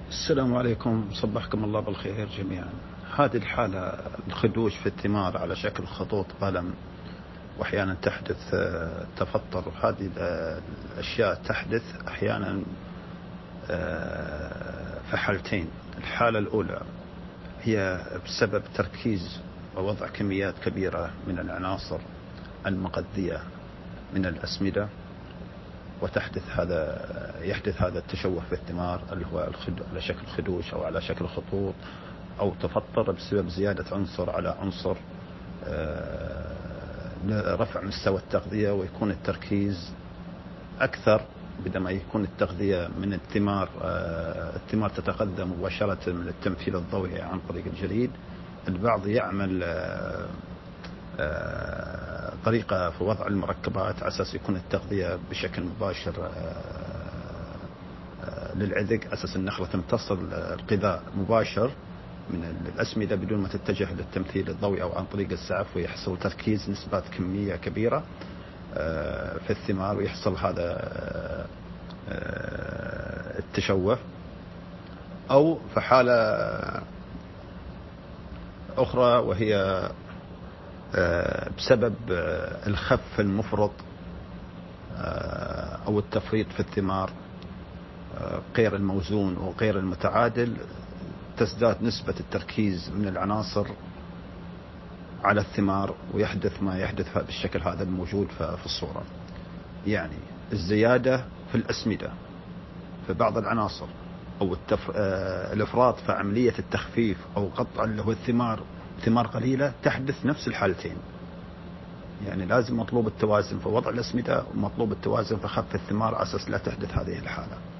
السلام عليكم، صبحكم الله بالخير جميعا. هذه الحالة الخدوش في الثمار على شكل خطوط قلم، وأحيانا تحدث تفطر. هذه الأشياء تحدث أحيانا في حالتين. الحالة الأولى هي بسبب تركيز ووضع كميات كبيرة من العناصر المغذية من الأسمدة، يحدث هذا التشوه في الثمار اللي هو على شكل خدوش أو على شكل خطوط، أو تفطر بسبب زيادة عنصر على عنصر، رفع مستوى التغذية، ويكون التركيز أكثر بدما يكون التغذية من الثمار. الثمار تتغذى مباشرة من التمثيل الضوئي عن طريق الجليد. البعض يعمل طريقة في وضع المركبات على أساس يكون التغذية بشكل مباشر للعذق، على أساس النخلة تمتص الغذاء مباشر من الأسمدة بدون ما تتجه للتمثيل الضوئي أو عن طريق الزعف، ويحصل تركيز نسبات كمية كبيرة في الثمار، ويحصل هذا التشوه. أو في حالة أخرى وهي بسبب الخف المفرط أو التفريط في الثمار غير الموزون وغير المتعادل، تزداد نسبة التركيز من العناصر على الثمار، ويحدث ما يحدث بالشكل هذا الموجود في الصورة. يعني الزيادة في الأسمدة في بعض العناصر، أو الإفراط في عملية التخفيف أو قطع اللي هو ثمار قليلة، تحدث نفس الحالتين. يعني لازم مطلوب التوازن في وضع الأسمدة، ومطلوب التوازن في خف الثمار على أساس لا تحدث هذه الحالة.